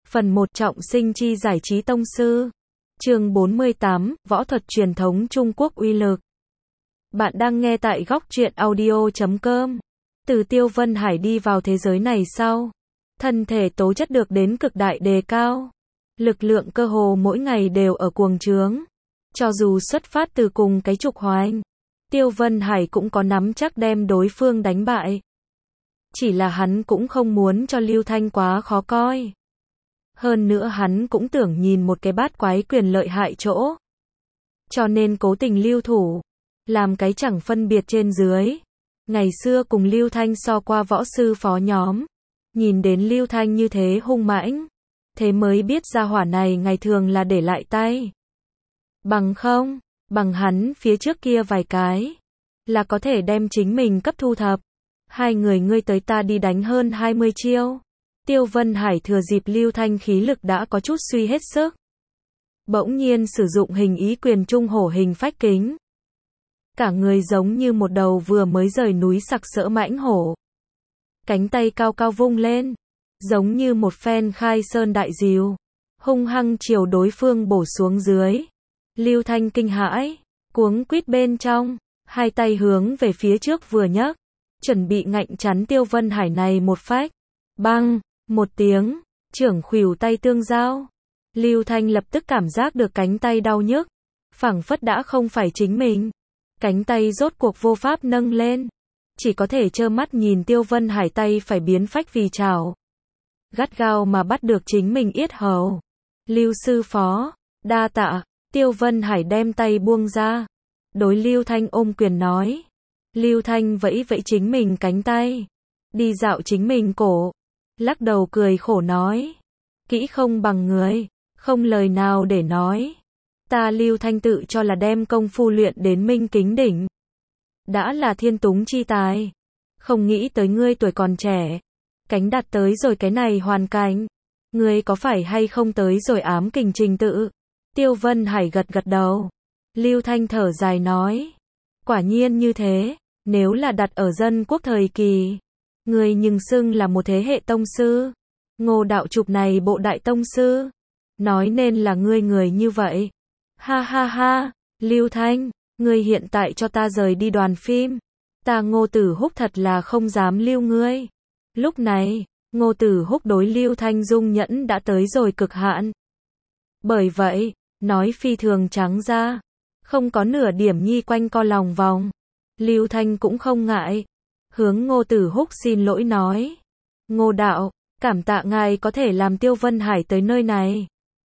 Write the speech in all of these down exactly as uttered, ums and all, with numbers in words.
Phần một Trọng sinh chi giải trí tông sư. Chương bốn mươi tám, Võ thuật truyền thống Trung Quốc uy lực. Bạn đang nghe tại góc truyện audio chấm com. Từ Tiêu Vân Hải đi vào thế giới này sau, thân thể tố chất được đến cực đại đề cao. Lực lượng cơ hồ mỗi ngày đều ở cuồng trướng. Cho dù xuất phát từ cùng cái trục hoành, Tiêu Vân Hải cũng có nắm chắc đem đối phương đánh bại. Chỉ là hắn cũng không muốn cho Lưu Thanh quá khó coi. Hơn nữa hắn cũng tưởng nhìn một cái bát quái quyền lợi hại chỗ. Cho nên cố tình lưu thủ, làm cái chẳng phân biệt trên dưới. Ngày xưa cùng Lưu Thanh so qua võ sư phó nhóm, nhìn đến Lưu Thanh như thế hung mãnh, thế mới biết ra hỏa này ngày thường là để lại tay. Bằng không, bằng hắn phía trước kia vài cái, là có thể đem chính mình cấp thu thập. Hai người ngươi tới ta đi đánh hơn hai mươi chiêu. Tiêu Vân Hải thừa dịp Lưu Thanh khí lực đã có chút suy hết sức, bỗng nhiên sử dụng hình ý quyền trung hổ hình phách kính. Cả người giống như một đầu vừa mới rời núi sặc sỡ mãnh hổ. Cánh tay cao cao vung lên, giống như một phen khai sơn đại diều, hung hăng chiều đối phương bổ xuống dưới. Lưu Thanh kinh hãi, cuống quýt bên trong, hai tay hướng về phía trước vừa nhấc, chuẩn bị ngạnh chắn Tiêu Vân Hải này một phách. Băng, một tiếng, trưởng khuỷu tay tương giao. Lưu Thanh lập tức cảm giác được cánh tay đau nhức, phảng phất đã không phải chính mình. Cánh tay rốt cuộc vô pháp nâng lên, chỉ có thể trơ mắt nhìn Tiêu Vân Hải tay phải biến phách vì chảo, gắt gao mà bắt được chính mình yết hầu. Lưu sư phó, đa tạ. Tiêu Vân Hải đem tay buông ra, đối Lưu Thanh ôm quyền nói. Lưu Thanh vẫy vẫy chính mình cánh tay, đi dạo chính mình cổ, lắc đầu cười khổ nói, kỹ không bằng người, không lời nào để nói. Ta Lưu Thanh tự cho là đem công phu luyện đến minh kính đỉnh, đã là thiên túng chi tài, không nghĩ tới ngươi tuổi còn trẻ, cánh đạt tới rồi cái này hoàn cảnh. Ngươi có phải hay không tới rồi ám kình trình tự? Tiêu Vân Hải gật gật đầu. Lưu Thanh thở dài nói, quả nhiên như thế, nếu là đặt ở dân quốc thời kỳ, ngươi nhưng xưng là một thế hệ tông sư. Ngô đạo trục này bộ đại tông sư, nói nên là ngươi người như vậy. Ha ha ha, Lưu Thanh, ngươi hiện tại cho ta rời đi đoàn phim, ta Ngô Tử Húc thật là không dám lưu ngươi. Lúc này, Ngô Tử Húc đối Lưu Thanh dung nhẫn đã tới rồi cực hạn. Bởi vậy, nói phi thường trắng ra, không có nửa điểm nhi quanh co lòng vòng. Lưu Thanh cũng không ngại, hướng Ngô Tử Húc xin lỗi nói, Ngô đạo, cảm tạ ngài có thể làm Tiêu Vân Hải tới nơi này,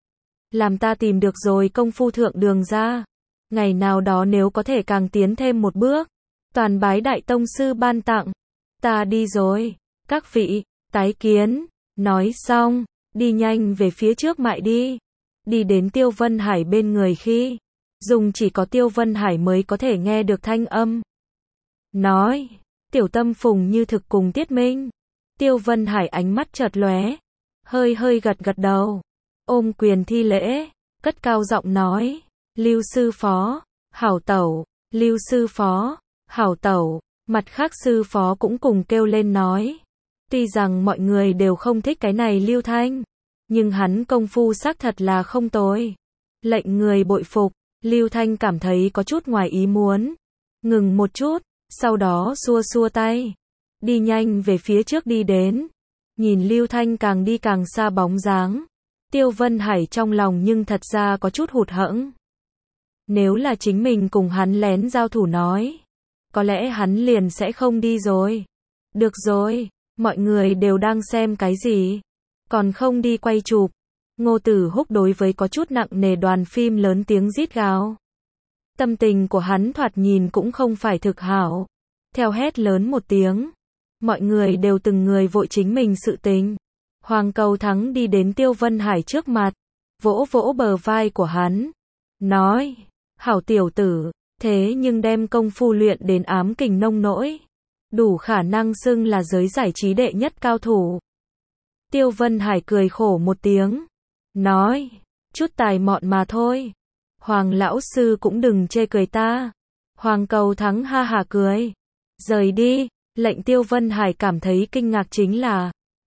làm ta tìm được rồi công phu thượng đường ra. Ngày nào đó nếu có thể càng tiến thêm một bước, toàn bái đại tông sư ban tặng. Ta đi rồi, các vị, tái kiến. Nói xong, đi nhanh về phía trước mại đi. Đi đến Tiêu Vân Hải bên người khi, dùng chỉ có Tiêu Vân Hải mới có thể nghe được thanh âm. Nói, tiểu tâm phùng như thực cùng Tiết Minh. Tiêu Vân Hải ánh mắt chợt lóe, hơi hơi gật gật đầu, ôm quyền thi lễ, cất cao giọng nói, Lưu sư phó, hảo tẩu, Lưu sư phó, hảo tẩu. Mặt khác sư phó cũng cùng kêu lên nói, tuy rằng mọi người đều không thích cái này Lưu Thanh, nhưng hắn công phu xác thật là không tồi, lệnh người bội phục. Lưu Thanh cảm thấy có chút ngoài ý muốn, ngừng một chút, sau đó xua xua tay, đi nhanh về phía trước đi đến. Nhìn Lưu Thanh càng đi càng xa bóng dáng, Tiêu Vân Hải trong lòng nhưng thật ra có chút hụt hẫng. Nếu là chính mình cùng hắn lén giao thủ nói, có lẽ hắn liền sẽ không đi rồi. Được rồi, mọi người đều đang xem cái gì, còn không đi quay chụp. Ngô Tử Húc đối với có chút nặng nề đoàn phim lớn tiếng rít gào. Tâm tình của hắn thoạt nhìn cũng không phải thực hảo. Theo hét lớn một tiếng, mọi người đều từng người vội chính mình sự tình. Hoàng Cầu Thắng đi đến Tiêu Vân Hải trước mặt, vỗ vỗ bờ vai của hắn, nói, hảo tiểu tử, thế nhưng đem công phu luyện đến ám kình nông nỗi, đủ khả năng xưng là giới giải trí đệ nhất cao thủ. Tiêu Vân Hải cười khổ một tiếng, nói, chút tài mọn mà thôi. Hoàng lão sư cũng đừng chê cười ta. Hoàng Cầu Thắng ha hà cười, rời đi. Lệnh Tiêu Vân Hải cảm thấy kinh ngạc chính là,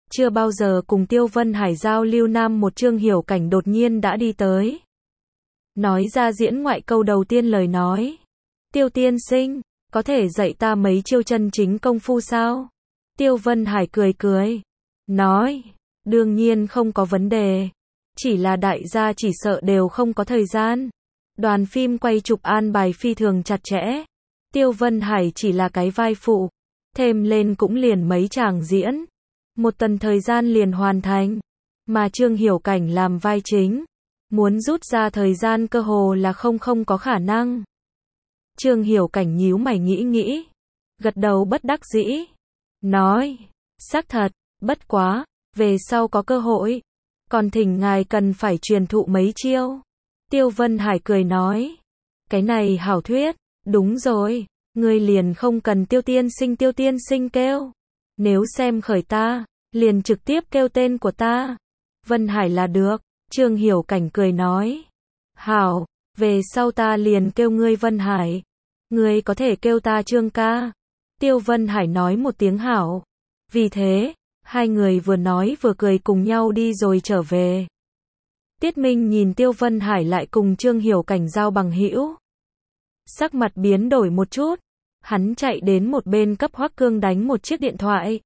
Chưa bao giờ cùng Tiêu Vân Hải giao lưu nam một Trương Hiểu Cảnh đột nhiên đã đi tới. Nói ra diễn ngoại câu đầu tiên lời nói. Tiêu tiên sinh, có thể dạy ta mấy chiêu chân chính công phu sao? Tiêu Vân Hải cười cười. Nói, đương nhiên không có vấn đề. Chỉ là đại gia chỉ sợ đều không có thời gian. Đoàn phim quay chụp an bài phi thường chặt chẽ. Tiêu Vân Hải chỉ là cái vai phụ. Thêm lên cũng liền mấy chàng diễn. Một tuần thời gian liền hoàn thành. Mà Trương Hiểu Cảnh làm vai chính. Muốn rút ra thời gian cơ hồ là không không có khả năng. Trương Hiểu Cảnh nhíu mày nghĩ nghĩ. Gật đầu bất đắc dĩ. Nói, xác thật, bất quá, về sau có cơ hội. Còn thỉnh ngài cần phải truyền thụ mấy chiêu. Tiêu Vân Hải cười nói. Cái này hảo thuyết, đúng rồi. Ngươi liền không cần tiêu tiên sinh tiêu tiên sinh kêu. Nếu xem khởi ta, liền trực tiếp kêu tên của ta. Vân Hải là được. Trương Hiểu Cảnh cười nói. Hảo, về sau ta liền kêu ngươi Vân Hải. Ngươi có thể kêu ta Trương ca. Tiêu Vân Hải nói một tiếng hảo. Vì thế, hai người vừa nói vừa cười cùng nhau đi rồi trở về. Tiết Minh nhìn Tiêu Vân Hải lại cùng Trương Hiểu Cảnh giao bằng hữu. Sắc mặt biến đổi một chút. Hắn chạy đến một bên cấp Hoắc Cương đánh một chiếc điện thoại.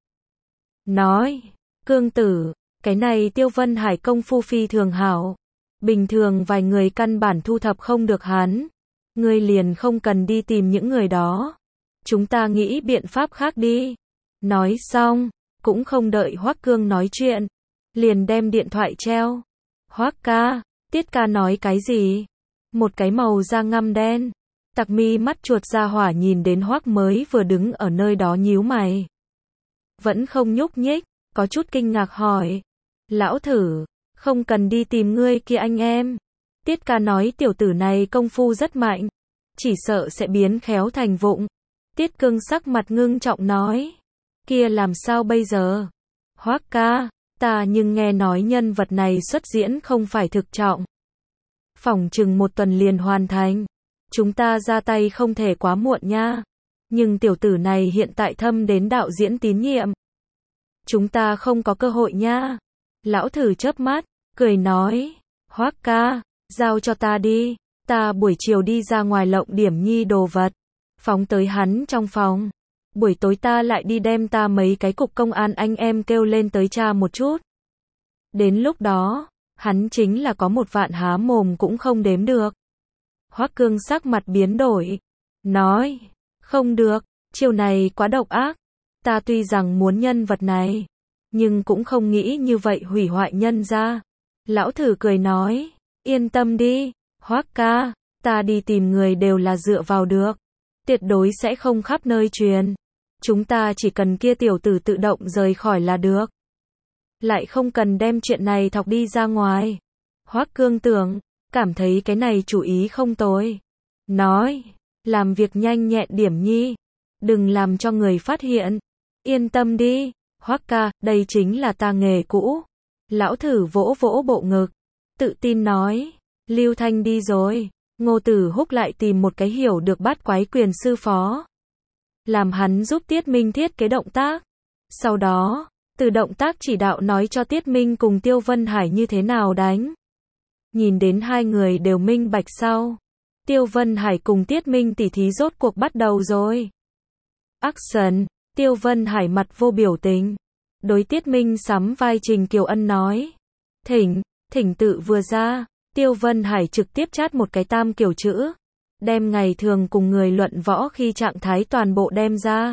Nói, Cương tử, cái này Tiêu Vân Hải công phu phi thường hảo. Bình thường vài người căn bản thu thập không được hắn. Ngươi liền không cần đi tìm những người đó. Chúng ta nghĩ biện pháp khác đi. Nói xong, cũng không đợi Hoắc Cương nói chuyện. Liền đem điện thoại treo. Hoắc ca, Tiết ca nói cái gì? Một cái màu da ngăm đen. Tặc mi mắt chuột ra hỏa nhìn đến Hoắc mới vừa đứng ở nơi đó nhíu mày. Vẫn không nhúc nhích, có chút kinh ngạc hỏi. Lão thử, không cần đi tìm ngươi kia anh em. Tiết ca nói tiểu tử này công phu rất mạnh. Chỉ sợ sẽ biến khéo thành vụng. Tiết Cương sắc mặt ngưng trọng nói. Kia làm sao bây giờ? Hoắc ca, ta nhưng nghe nói nhân vật này xuất diễn không phải thực trọng. Phỏng chừng một tuần liền hoàn thành. Chúng ta ra tay không thể quá muộn nha. Nhưng tiểu tử này hiện tại thâm đến đạo diễn tín nhiệm. Chúng ta không có cơ hội nha. Lão thử chớp mắt, cười nói. Hoắc ca, giao cho ta đi. Ta buổi chiều đi ra ngoài lộng điểm nhi đồ vật. Phóng tới hắn trong phòng. Buổi tối ta lại đi đem ta mấy cái cục công an anh em kêu lên tới tra một chút. Đến lúc đó, hắn chính là có một vạn há mồm cũng không đếm được. Hoắc Cương sắc mặt biến đổi. Nói, không được, chiều này quá độc ác. Ta tuy rằng muốn nhân vật này, nhưng cũng không nghĩ như vậy hủy hoại nhân ra. Lão thử cười nói, yên tâm đi, Hoắc ca, ta đi tìm người đều là dựa vào được. Tuyệt đối sẽ không khắp nơi truyền. Chúng ta chỉ cần kia tiểu tử tự động rời khỏi là được. Lại không cần đem chuyện này thọc đi ra ngoài. Hoắc Cương tưởng, cảm thấy cái này chủ ý không tồi. Nói, làm việc nhanh nhẹn điểm nhi. Đừng làm cho người phát hiện. Yên tâm đi, Hoắc ca, đây chính là ta nghề cũ. Lão thử vỗ vỗ bộ ngực. Tự tin nói, Lưu Thanh đi rồi. Ngô Tử Húc lại tìm một cái hiểu được bát quái quyền sư phó. Làm hắn giúp Tiết Minh thiết kế động tác. Sau đó, từ động tác chỉ đạo nói cho Tiết Minh cùng Tiêu Vân Hải như thế nào đánh. Nhìn đến hai người đều minh bạch sau. Tiêu Vân Hải cùng Tiết Minh tỉ thí rốt cuộc bắt đầu rồi. Action, Tiêu Vân Hải mặt vô biểu tình. Đối Tiết Minh sắm vai Trình Kiều Ân nói. Thỉnh, thỉnh tự vừa ra. Tiêu Vân Hải trực tiếp chát một cái tam kiểu chữ. Đem ngày thường cùng người luận võ khi trạng thái toàn bộ đem ra.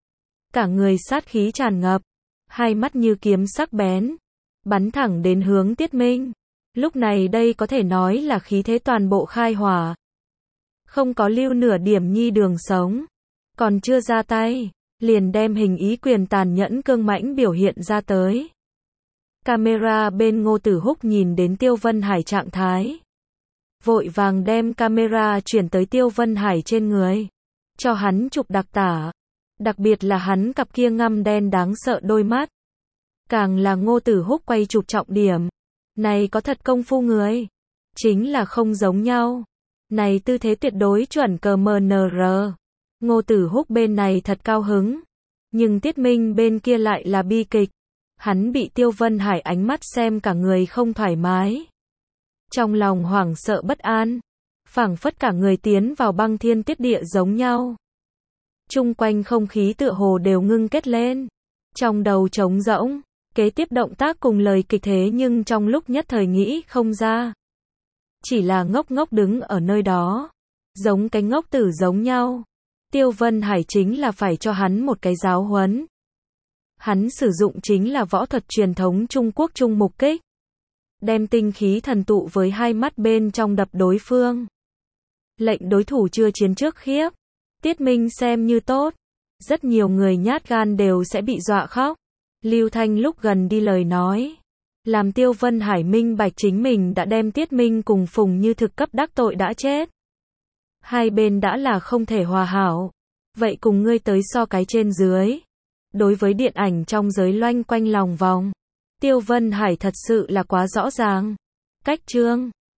Cả người sát khí tràn ngập. Hai mắt như kiếm sắc bén. Bắn thẳng đến hướng Tiết Minh. Lúc này đây có thể nói là khí thế toàn bộ khai hỏa. Không có lưu nửa điểm nhi đường sống. Còn chưa ra tay, liền đem hình ý quyền tàn nhẫn cương mãnh biểu hiện ra tới. Camera bên Ngô Tử Húc nhìn đến Tiêu Vân Hải trạng thái. Vội vàng đem camera chuyển tới Tiêu Vân Hải trên người. Cho hắn chụp đặc tả. Đặc biệt là hắn cặp kia ngăm đen đáng sợ đôi mắt. Càng là Ngô Tử Húc quay chụp trọng điểm. Này có thật công phu người. Chính là không giống nhau. Này tư thế tuyệt đối chuẩn cờ em en rờ. Ngô Tử Húc bên này thật cao hứng. Nhưng Tiết Minh bên kia lại là bi kịch. Hắn bị Tiêu Vân Hải ánh mắt xem cả người không thoải mái. Trong lòng hoảng sợ bất an, phảng phất cả người tiến vào băng thiên tuyết địa giống nhau. Chung quanh không khí tựa hồ đều ngưng kết lên. Trong đầu trống rỗng, kế tiếp động tác cùng lời kịch thế nhưng trong lúc nhất thời nghĩ không ra. Chỉ là ngốc ngốc đứng ở nơi đó, giống cái ngốc tử giống nhau. Tiêu Vân Hải chính là phải cho hắn một cái giáo huấn. Hắn sử dụng chính là võ thuật truyền thống Trung Quốc Trung Mục Kích. Đem tinh khí thần tụ với hai mắt bên trong đập đối phương. Lệnh đối thủ chưa chiến trước khiếp. Tiết Minh xem như tốt. Rất nhiều người nhát gan đều sẽ bị dọa khóc. Lưu Thanh lúc gần đi lời nói. Làm Tiêu Vân Hải minh bạch chính mình đã đem Tiết Minh cùng Phùng Như Thực cấp đắc tội đã chết. Hai bên đã là không thể hòa hảo. Vậy cùng ngươi tới so cái trên dưới. Đối với điện ảnh trong giới loanh quanh lòng vòng, Tiêu Vân Hải thật sự là quá rõ ràng. Cách chương